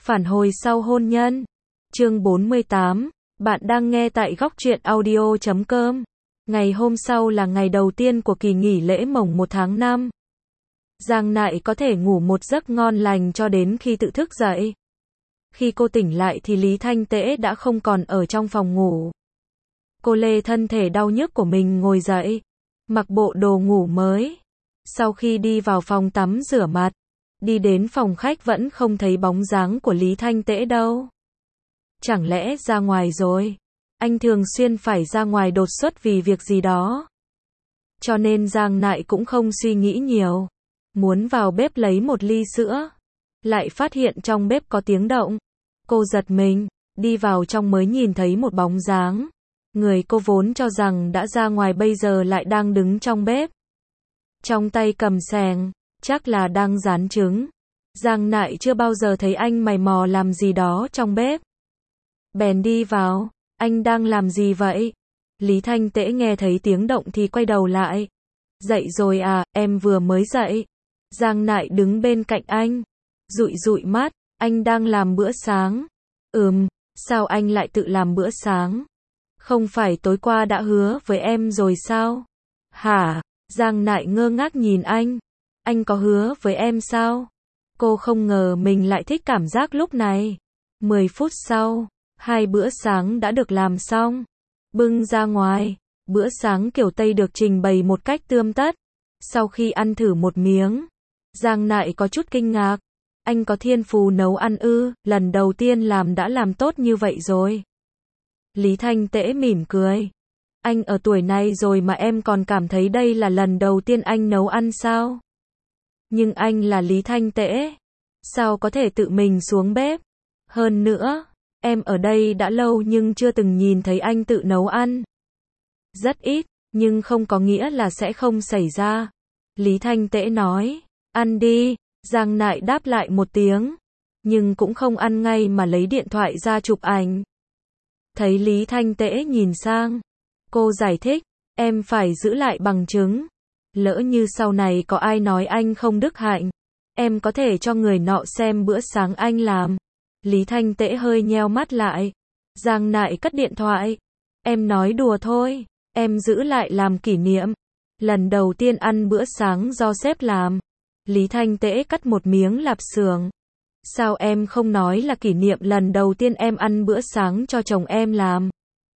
Phản hồi sau hôn nhân. Chương 48. Bạn đang nghe tại góc truyện audio.com. Ngày hôm sau là ngày đầu tiên của kỳ nghỉ lễ mồng 1 tháng 5. Giang Nại có thể ngủ một giấc ngon lành cho đến khi tự thức dậy. Khi cô tỉnh lại thì Lý Thanh Tễ đã không còn ở trong phòng ngủ. Cô lê thân thể đau nhức của mình ngồi dậy, mặc bộ đồ ngủ mới. Sau khi đi vào phòng tắm rửa mặt, đi đến phòng khách vẫn không thấy bóng dáng của Lý Thanh Tễ đâu. Chẳng lẽ ra ngoài rồi? Anh thường xuyên phải ra ngoài đột xuất vì việc gì đó. Cho nên Giang Nại cũng không suy nghĩ nhiều. Muốn vào bếp lấy một ly sữa. Lại phát hiện trong bếp có tiếng động. Cô giật mình, đi vào trong mới nhìn thấy một bóng dáng. Người cô vốn cho rằng đã ra ngoài bây giờ lại đang đứng trong bếp. Trong tay cầm xèng, chắc là đang rán trứng. Giang Nại chưa bao giờ thấy anh mày mò làm gì đó trong bếp. Bèn đi vào, anh đang làm gì vậy? Lý Thanh Tễ nghe thấy tiếng động thì quay đầu lại. Dậy rồi à, em vừa mới dậy. Giang Nại đứng bên cạnh anh, dụi dụi mắt, anh đang làm bữa sáng. Sao anh lại tự làm bữa sáng? Không phải tối qua đã hứa với em rồi sao? Hả? Giang Nại ngơ ngác nhìn anh có hứa với em sao? Cô không ngờ mình lại thích cảm giác lúc này. 10 phút sau, 2 bữa sáng đã được làm xong, bưng ra ngoài. Bữa sáng kiểu Tây được trình bày một cách tươm tất. Sau khi ăn thử một miếng, Giang Nại có chút kinh ngạc. Anh có thiên phú nấu ăn ư? Lần đầu tiên làm đã làm tốt như vậy rồi. Lý Thanh Tễ mỉm cười. Anh ở tuổi này rồi mà em còn cảm thấy đây là lần đầu tiên anh nấu ăn sao? Nhưng anh là Lý Thanh Tễ, sao có thể tự mình xuống bếp? Hơn nữa, em ở đây đã lâu nhưng chưa từng nhìn thấy anh tự nấu ăn. Rất ít, nhưng không có nghĩa là sẽ không xảy ra. Lý Thanh Tễ nói, ăn đi. Giang Nại đáp lại một tiếng, nhưng cũng không ăn ngay mà lấy điện thoại ra chụp ảnh. Thấy Lý Thanh Tễ nhìn sang, cô giải thích, em phải giữ lại bằng chứng. Lỡ như sau này có ai nói anh không đức hạnh, em có thể cho người nọ xem bữa sáng anh làm. Lý Thanh Tễ hơi nheo mắt lại. Giang Nại cất điện thoại. Em nói đùa thôi, em giữ lại làm kỷ niệm. Lần đầu tiên ăn bữa sáng do sếp làm. Lý Thanh Tễ cắt một miếng lạp xưởng. Sao em không nói là kỷ niệm lần đầu tiên em ăn bữa sáng cho chồng em làm?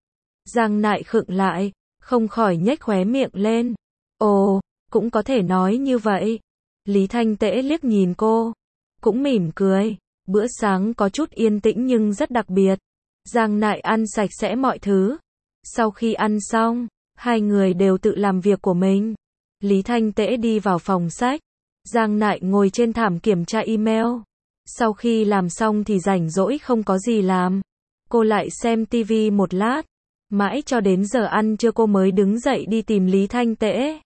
Giang Nại khựng lại, không khỏi nhếch khóe miệng lên. Ồ, cũng có thể nói như vậy. Lý Thanh Tễ liếc nhìn cô, cũng mỉm cười. Bữa sáng có chút yên tĩnh nhưng rất đặc biệt. Giang Nại ăn sạch sẽ mọi thứ. Sau khi ăn xong, hai người đều tự làm việc của mình. Lý Thanh Tễ đi vào phòng sách. Giang Nại ngồi trên thảm kiểm tra email. Sau khi làm xong thì rảnh rỗi không có gì làm. Cô lại xem tivi một lát. Mãi cho đến giờ ăn trưa cô mới đứng dậy đi tìm Lý Thanh Tễ.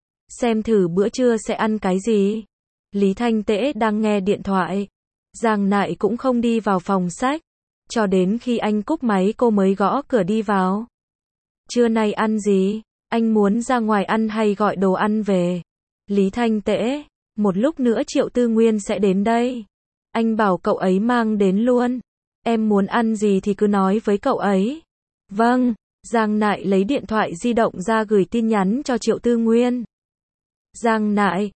Xem thử bữa trưa sẽ ăn cái gì. Lý Thanh Tễ đang nghe điện thoại. Giang Nại cũng không đi vào phòng sách. Cho đến khi anh cúp máy cô mới gõ cửa đi vào. Trưa nay ăn gì? Anh muốn ra ngoài ăn hay gọi đồ ăn về? Lý Thanh Tễ, một lúc nữa Triệu Tư Nguyên sẽ đến đây. Anh bảo cậu ấy mang đến luôn. Em muốn ăn gì thì cứ nói với cậu ấy. Vâng. Giang Nại lấy điện thoại di động ra gửi tin nhắn cho Triệu Tư Nguyên. Giang Nại,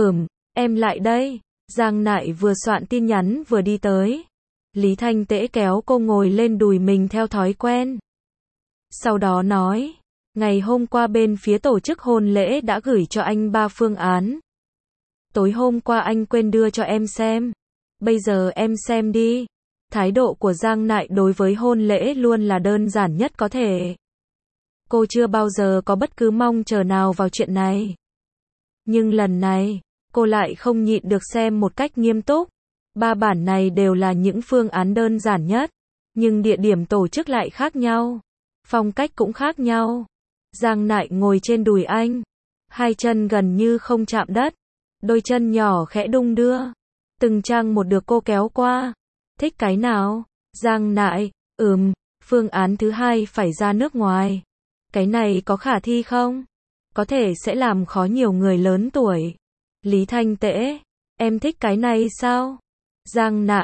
em lại đây. Giang Nại vừa soạn tin nhắn vừa đi tới. Lý Thanh Tễ kéo cô ngồi lên đùi mình theo thói quen. Sau đó nói, ngày hôm qua bên phía tổ chức hôn lễ đã gửi cho anh 3 phương án. Tối hôm qua anh quên đưa cho em xem. Bây giờ em xem đi. Thái độ của Giang Nại đối với hôn lễ luôn là đơn giản nhất có thể. Cô chưa bao giờ có bất cứ mong chờ nào vào chuyện này. Nhưng lần này, cô lại không nhịn được xem một cách nghiêm túc. 3 bản này đều là những phương án đơn giản nhất. Nhưng địa điểm tổ chức lại khác nhau. Phong cách cũng khác nhau. Giang Nại ngồi trên đùi anh. Hai chân gần như không chạm đất. Đôi chân nhỏ khẽ đung đưa. Từng trang một được cô kéo qua. Thích cái nào? Giang Nại, phương án thứ 2 phải ra nước ngoài. Cái này có khả thi không? Có thể sẽ làm khó nhiều người lớn tuổi. Lý Thanh Tễ, em thích cái này sao? Giang Nại,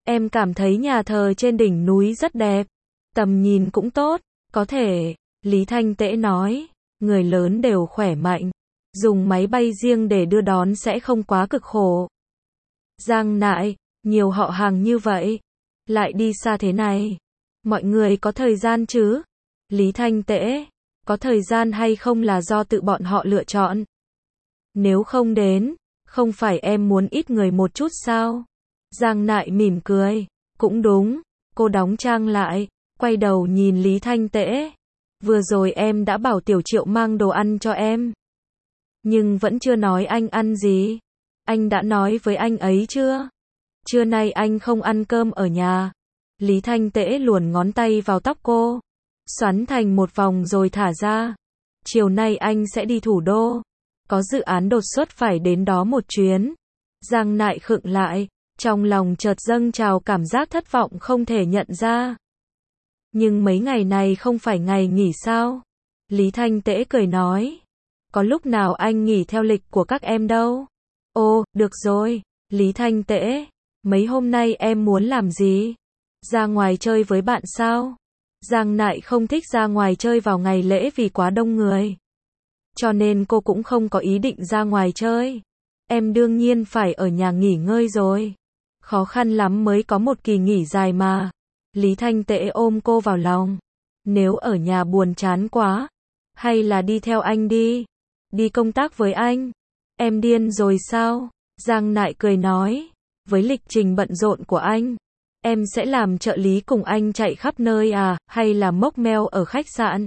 Em cảm thấy nhà thờ trên đỉnh núi rất đẹp. Tầm nhìn cũng tốt. Có thể, Lý Thanh Tễ nói, người lớn đều khỏe mạnh. Dùng máy bay riêng để đưa đón sẽ không quá cực khổ. Giang Nại, nhiều họ hàng như vậy. Lại đi xa thế này. Mọi người có thời gian chứ? Lý Thanh Tễ, có thời gian hay không là do tự bọn họ lựa chọn. Nếu không đến, không phải em muốn ít người một chút sao? Giang Nại mỉm cười, cũng đúng, cô đóng trang lại, quay đầu nhìn Lý Thanh Tễ. Vừa rồi em đã bảo Tiểu Triệu mang đồ ăn cho em. Nhưng vẫn chưa nói anh ăn gì. Anh đã nói với anh ấy chưa? Trưa nay anh không ăn cơm ở nhà. Lý Thanh Tễ luồn ngón tay vào tóc cô, xoắn thành một vòng rồi thả ra. Chiều nay anh sẽ đi thủ đô. Có dự án đột xuất phải đến đó một chuyến. Giang Nại khựng lại, trong lòng chợt dâng trào cảm giác thất vọng không thể nhận ra. Nhưng mấy ngày này không phải ngày nghỉ sao? Lý Thanh Tễ cười nói. Có lúc nào anh nghỉ theo lịch của các em đâu. Ồ, được rồi, Lý Thanh Tễ, mấy hôm nay em muốn làm gì? Ra ngoài chơi với bạn sao? Giang Nại không thích ra ngoài chơi vào ngày lễ vì quá đông người. Cho nên cô cũng không có ý định ra ngoài chơi. Em đương nhiên phải ở nhà nghỉ ngơi rồi. Khó khăn lắm mới có một kỳ nghỉ dài mà. Lý Thanh Tễ ôm cô vào lòng. Nếu ở nhà buồn chán quá, hay là đi theo anh đi. Đi công tác với anh. Em điên rồi sao? Giang Nại cười nói. Với lịch trình bận rộn của anh, em sẽ làm trợ lý cùng anh chạy khắp nơi à, hay là mốc meo ở khách sạn?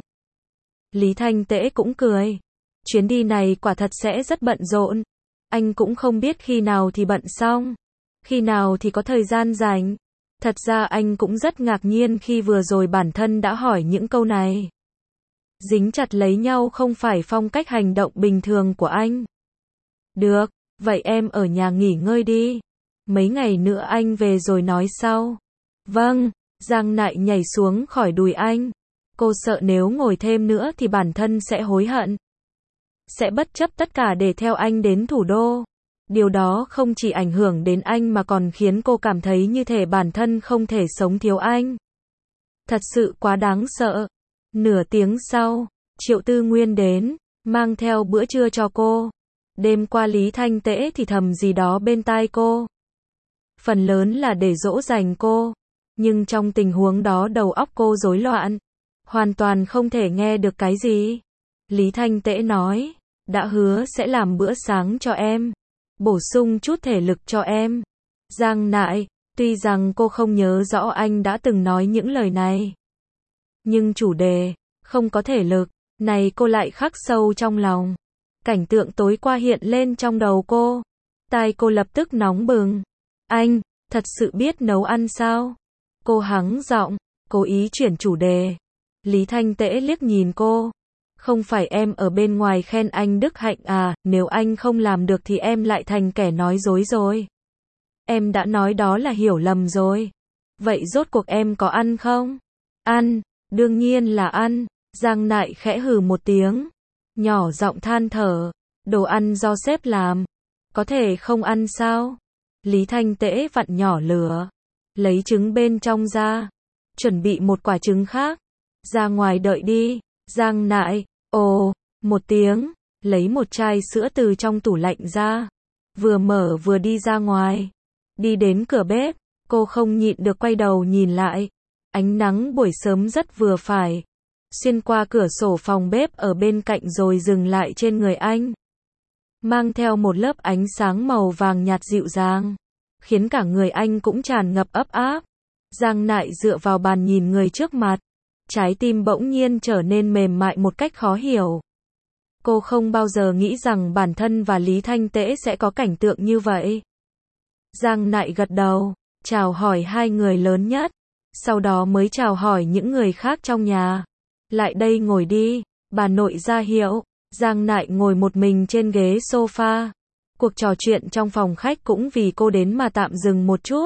Lý Thanh Tễ cũng cười. Chuyến đi này quả thật sẽ rất bận rộn. Anh cũng không biết khi nào thì bận xong, khi nào thì có thời gian rảnh. Thật ra anh cũng rất ngạc nhiên khi vừa rồi bản thân đã hỏi những câu này. Dính chặt lấy nhau không phải phong cách hành động bình thường của anh. Được, vậy em ở nhà nghỉ ngơi đi. Mấy ngày nữa anh về rồi nói sau. Vâng, Giang Nại nhảy xuống khỏi đùi anh. Cô sợ nếu ngồi thêm nữa thì bản thân sẽ hối hận. Sẽ bất chấp tất cả để theo anh đến thủ đô. Điều đó không chỉ ảnh hưởng đến anh mà còn khiến cô cảm thấy như thể bản thân không thể sống thiếu anh. Thật sự quá đáng sợ. Nửa tiếng sau, Triệu Tư Nguyên đến, mang theo bữa trưa cho cô. Đêm qua Lý Thanh Tễ thì thầm gì đó bên tai cô. Phần lớn là để dỗ dành cô. Nhưng trong tình huống đó đầu óc cô rối loạn. Hoàn toàn không thể nghe được cái gì. Lý Thanh Tễ nói, đã hứa sẽ làm bữa sáng cho em. Bổ sung chút thể lực cho em. Giang Nại, tuy rằng cô không nhớ rõ anh đã từng nói những lời này. Nhưng chủ đề, không có thể lực, này cô lại khắc sâu trong lòng. Cảnh tượng tối qua hiện lên trong đầu cô. Tai cô lập tức nóng bừng. Anh, thật sự biết nấu ăn sao? Cô hắng giọng, cố ý chuyển chủ đề. Lý Thanh Tễ liếc nhìn cô. Không phải em ở bên ngoài khen anh đức hạnh à, nếu anh không làm được thì em lại thành kẻ nói dối rồi. Em đã nói đó là hiểu lầm rồi. Vậy rốt cuộc em có ăn không? Ăn, đương nhiên là ăn. Giang Nại khẽ hừ một tiếng. Nhỏ giọng than thở. Đồ ăn do sếp làm. Có thể không ăn sao? Lý Thanh Tễ vặn nhỏ lửa. Lấy trứng bên trong ra. Chuẩn bị một quả trứng khác. Ra ngoài đợi đi. Giang Nại, ồ, một tiếng. Lấy một chai sữa từ trong tủ lạnh ra. Vừa mở vừa đi ra ngoài. Đi đến cửa bếp. Cô không nhịn được quay đầu nhìn lại. Ánh nắng buổi sớm rất vừa phải. Xuyên qua cửa sổ phòng bếp ở bên cạnh rồi dừng lại trên người anh. Mang theo một lớp ánh sáng màu vàng nhạt dịu dàng. Khiến cả người anh cũng tràn ngập ấm áp. Giang Nại dựa vào bàn nhìn người trước mặt. Trái tim bỗng nhiên trở nên mềm mại một cách khó hiểu. Cô không bao giờ nghĩ rằng bản thân và Lý Thanh Tễ sẽ có cảnh tượng như vậy. Giang Nại gật đầu, chào hỏi hai người lớn nhất. Sau đó mới chào hỏi những người khác trong nhà. Lại đây ngồi đi, bà nội ra hiệu. Giang Nại ngồi một mình trên ghế sofa. Cuộc trò chuyện trong phòng khách cũng vì cô đến mà tạm dừng một chút.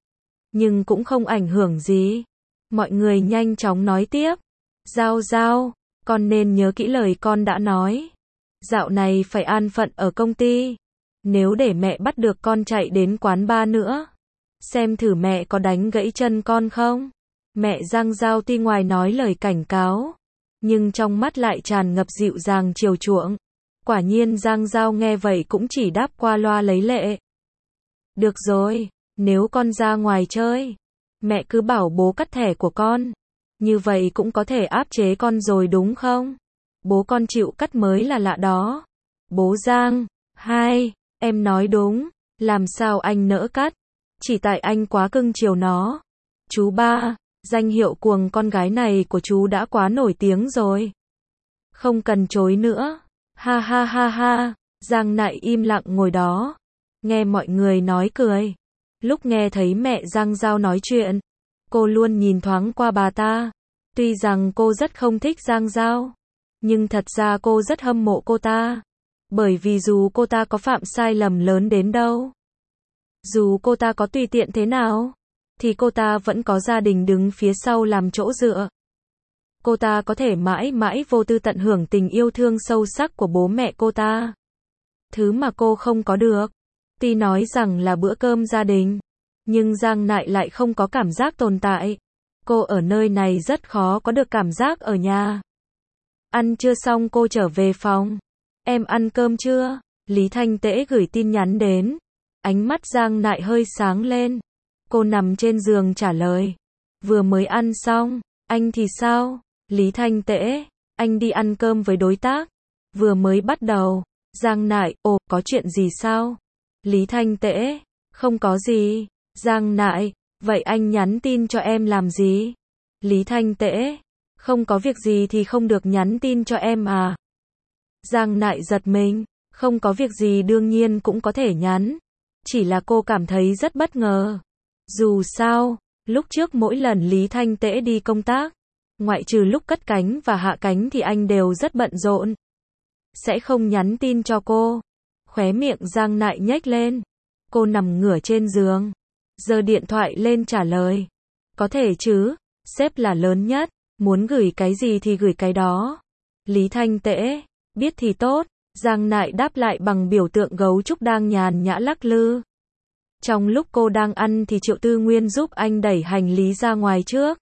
Nhưng cũng không ảnh hưởng gì. Mọi người nhanh chóng nói tiếp. Giao Giao, con nên nhớ kỹ lời con đã nói. Dạo này phải an phận ở công ty. Nếu để mẹ bắt được con chạy đến quán bar nữa, xem thử mẹ có đánh gãy chân con không. Mẹ Giang Giao tuy ngoài nói lời cảnh cáo, nhưng trong mắt lại tràn ngập dịu dàng chiều chuộng. Quả nhiên Giang Giao nghe vậy cũng chỉ đáp qua loa lấy lệ. Được rồi, nếu con ra ngoài chơi, mẹ cứ bảo bố cắt thẻ của con. Như vậy cũng có thể áp chế con rồi đúng không? Bố con chịu cắt mới là lạ đó. Bố Giang, hai, em nói đúng, làm sao anh nỡ cắt? Chỉ tại anh quá cưng chiều nó. Chú ba, danh hiệu cuồng con gái này của chú đã quá nổi tiếng rồi. Không cần chối nữa. Ha ha ha ha, Giang Nại im lặng ngồi đó, nghe mọi người nói cười. Lúc nghe thấy mẹ Giang Giao nói chuyện, cô luôn nhìn thoáng qua bà ta. Tuy rằng cô rất không thích Giang Giao, nhưng thật ra cô rất hâm mộ cô ta. Bởi vì dù cô ta có phạm sai lầm lớn đến đâu, dù cô ta có tùy tiện thế nào, thì cô ta vẫn có gia đình đứng phía sau làm chỗ dựa. Cô ta có thể mãi mãi vô tư tận hưởng tình yêu thương sâu sắc của bố mẹ cô ta. Thứ mà cô không có được. Tuy nói rằng là bữa cơm gia đình, nhưng Giang Nại lại không có cảm giác tồn tại. Cô ở nơi này rất khó có được cảm giác ở nhà. Ăn trưa xong cô trở về phòng. Em ăn cơm chưa? Lý Thanh Tễ gửi tin nhắn đến. Ánh mắt Giang Nại hơi sáng lên. Cô nằm trên giường trả lời. Vừa mới ăn xong. Anh thì sao? Lý Thanh Tễ, anh đi ăn cơm với đối tác. Vừa mới bắt đầu. Giang Nại, ồ, có chuyện gì sao? Lý Thanh Tễ, không có gì. Giang Nại, vậy anh nhắn tin cho em làm gì? Lý Thanh Tễ, không có việc gì thì không được nhắn tin cho em à? Giang Nại giật mình, không có việc gì đương nhiên cũng có thể nhắn. Chỉ là cô cảm thấy rất bất ngờ. Dù sao, lúc trước mỗi lần Lý Thanh Tễ đi công tác, ngoại trừ lúc cất cánh và hạ cánh thì anh đều rất bận rộn. Sẽ không nhắn tin cho cô. Khóe miệng Giang Nại nhếch lên. Cô nằm ngửa trên giường, giơ điện thoại lên trả lời. Có thể chứ, sếp là lớn nhất, muốn gửi cái gì thì gửi cái đó. Lý Thanh Tễ, biết thì tốt. Giang Nại đáp lại bằng biểu tượng gấu trúc đang nhàn nhã lắc lư. Trong lúc cô đang ăn thì Triệu Tư Nguyên giúp anh đẩy hành lý ra ngoài trước.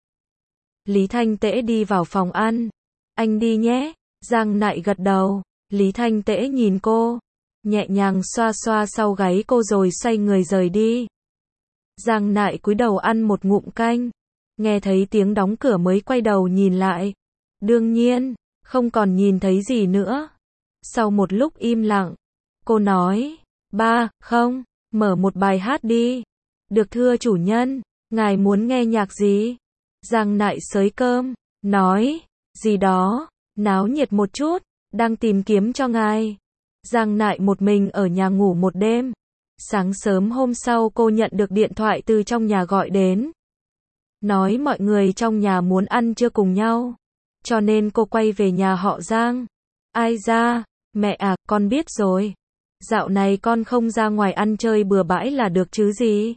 Lý Thanh Tễ đi vào phòng ăn. Anh đi nhé. Giang Nại gật đầu. Lý Thanh Tễ nhìn cô, nhẹ nhàng xoa xoa sau gáy cô rồi xoay người rời đi. Giang Nại cúi đầu ăn một ngụm canh, nghe thấy tiếng đóng cửa mới quay đầu nhìn lại. Đương nhiên, không còn nhìn thấy gì nữa. Sau một lúc im lặng, cô nói, ba, không, mở một bài hát đi. Được thưa chủ nhân, ngài muốn nghe nhạc gì? Giang Nại xới cơm, nói, gì đó, náo nhiệt một chút, đang tìm kiếm cho ngài. Giang Nại một mình ở nhà ngủ một đêm. Sáng sớm hôm sau cô nhận được điện thoại từ trong nhà gọi đến. Nói mọi người trong nhà muốn ăn trưa cùng nhau. Cho nên cô quay về nhà họ Giang. Ai ra, mẹ à, con biết rồi. Dạo này con không ra ngoài ăn chơi bừa bãi là được chứ gì.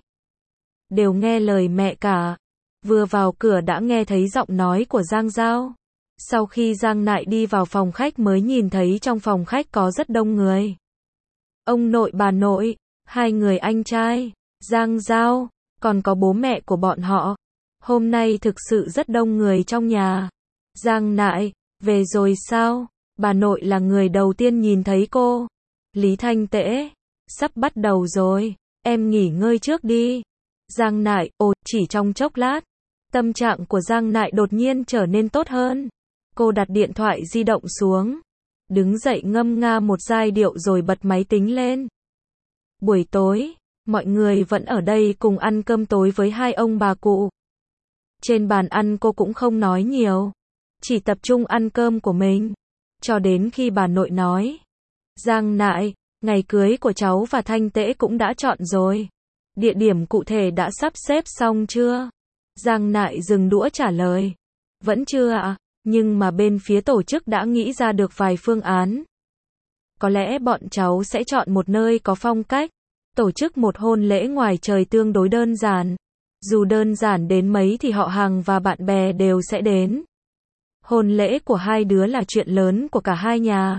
Đều nghe lời mẹ cả. Vừa vào cửa đã nghe thấy giọng nói của Giang Giao. Sau khi Giang Nại đi vào phòng khách mới nhìn thấy trong phòng khách có rất đông người. Ông nội bà nội, hai người anh trai, Giang Giao, còn có bố mẹ của bọn họ. Hôm nay thực sự rất đông người trong nhà. Giang Nại, về rồi sao? Bà nội là người đầu tiên nhìn thấy cô. Lý Thanh Tễ, sắp bắt đầu rồi, em nghỉ ngơi trước đi. Giang Nại, ồ, chỉ trong chốc lát. Tâm trạng của Giang Nại đột nhiên trở nên tốt hơn. Cô đặt điện thoại di động xuống, đứng dậy ngâm nga một giai điệu rồi bật máy tính lên. Buổi tối, mọi người vẫn ở đây cùng ăn cơm tối với hai ông bà cụ. Trên bàn ăn cô cũng không nói nhiều, chỉ tập trung ăn cơm của mình, cho đến khi bà nội nói. Giang Nại, ngày cưới của cháu và Thanh Tễ cũng đã chọn rồi. Địa điểm cụ thể đã sắp xếp xong chưa? Giang Nại dừng đũa trả lời. Vẫn chưa ạ. Nhưng mà bên phía tổ chức đã nghĩ ra được vài phương án. Có lẽ bọn cháu sẽ chọn một nơi có phong cách, tổ chức một hôn lễ ngoài trời tương đối đơn giản. Dù đơn giản đến mấy thì họ hàng và bạn bè đều sẽ đến. Hôn lễ của hai đứa là chuyện lớn của cả hai nhà.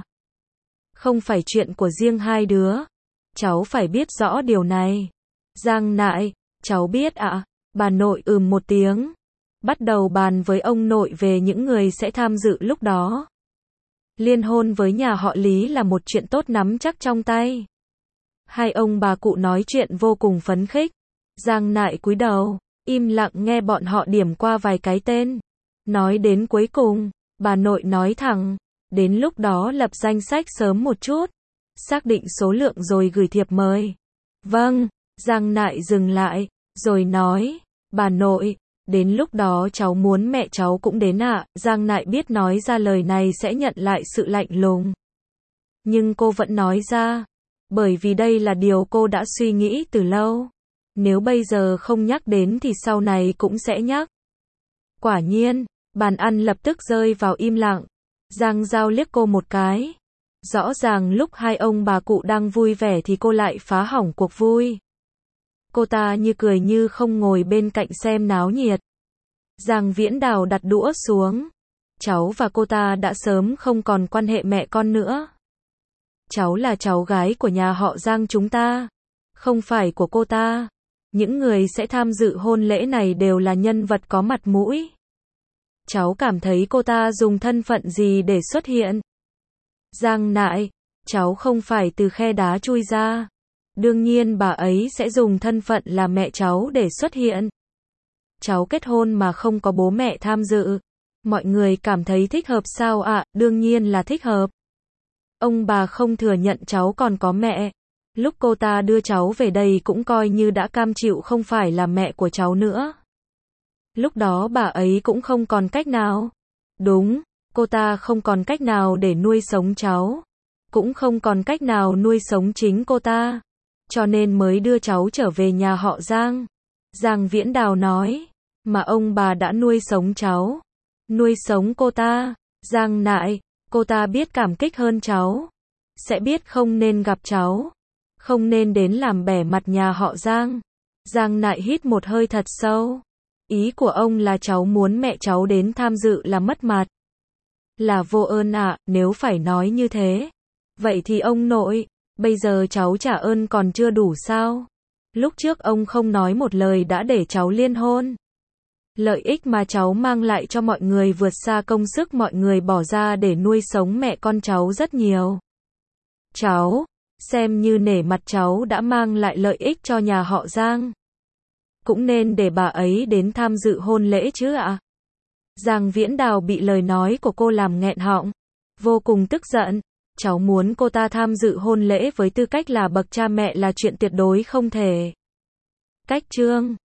Không phải chuyện của riêng hai đứa. Cháu phải biết rõ điều này. Giang Nại, Cháu biết ạ. Bà nội một tiếng. Bắt đầu bàn với ông nội về những người sẽ tham dự lúc đó. Liên hôn với nhà họ Lý là một chuyện tốt nắm chắc trong tay. Hai ông bà cụ nói chuyện vô cùng phấn khích. Giang Nại cúi đầu, im lặng nghe bọn họ điểm qua vài cái tên. Nói đến cuối cùng, bà nội nói thẳng, đến lúc đó lập danh sách sớm một chút, xác định số lượng rồi gửi thiệp mời. Vâng, Giang Nại dừng lại, rồi nói, bà nội, đến lúc đó cháu muốn mẹ cháu cũng đến ạ. Giang Nại biết nói ra lời này sẽ nhận lại sự lạnh lùng. Nhưng cô vẫn nói ra, bởi vì đây là điều cô đã suy nghĩ từ lâu. Nếu bây giờ không nhắc đến thì sau này cũng sẽ nhắc. Quả nhiên, bàn ăn lập tức rơi vào im lặng. Giang Giao liếc cô một cái. Rõ ràng lúc hai ông bà cụ đang vui vẻ thì cô lại phá hỏng cuộc vui. Cô ta như cười như không ngồi bên cạnh xem náo nhiệt. Giang Viễn Đào đặt đũa xuống. Cháu và cô ta đã sớm không còn quan hệ mẹ con nữa. Cháu là cháu gái của nhà họ Giang chúng ta, không phải của cô ta. Những người sẽ tham dự hôn lễ này đều là nhân vật có mặt mũi. Cháu cảm thấy cô ta dùng thân phận gì để xuất hiện? Giang Nại, cháu không phải từ khe đá chui ra. Đương nhiên bà ấy sẽ dùng thân phận là mẹ cháu để xuất hiện. Cháu kết hôn mà không có bố mẹ tham dự. Mọi người cảm thấy thích hợp sao ạ? Đương nhiên là thích hợp. Ông bà không thừa nhận cháu còn có mẹ. Lúc cô ta đưa cháu về đây cũng coi như đã cam chịu không phải là mẹ của cháu nữa. Lúc đó bà ấy cũng không còn cách nào. Đúng, cô ta không còn cách nào để nuôi sống cháu. Cũng không còn cách nào nuôi sống chính cô ta. Cho nên mới đưa cháu trở về nhà họ Giang. Giang Viễn Đào nói, mà ông bà đã nuôi sống cháu. Nuôi sống cô ta. Giang Nại, cô ta biết cảm kích hơn cháu. Sẽ biết không nên gặp cháu. Không nên đến làm bẻ mặt nhà họ Giang. Giang Nại hít một hơi thật sâu. Ý của ông là cháu muốn mẹ cháu đến tham dự là mất mặt. Là vô ơn ạ, nếu phải nói như thế. Vậy thì ông nội, bây giờ cháu trả ơn còn chưa đủ sao? Lúc trước ông không nói một lời đã để cháu liên hôn. Lợi ích mà cháu mang lại cho mọi người vượt xa công sức mọi người bỏ ra để nuôi sống mẹ con cháu rất nhiều. Cháu, xem như nể mặt cháu đã mang lại lợi ích cho nhà họ Giang. Cũng nên để bà ấy đến tham dự hôn lễ chứ ạ? Giang Viễn Đào bị lời nói của cô làm nghẹn họng. Vô cùng tức giận. Cháu muốn cô ta tham dự hôn lễ với tư cách là bậc cha mẹ là chuyện tuyệt đối không thể. Cách chương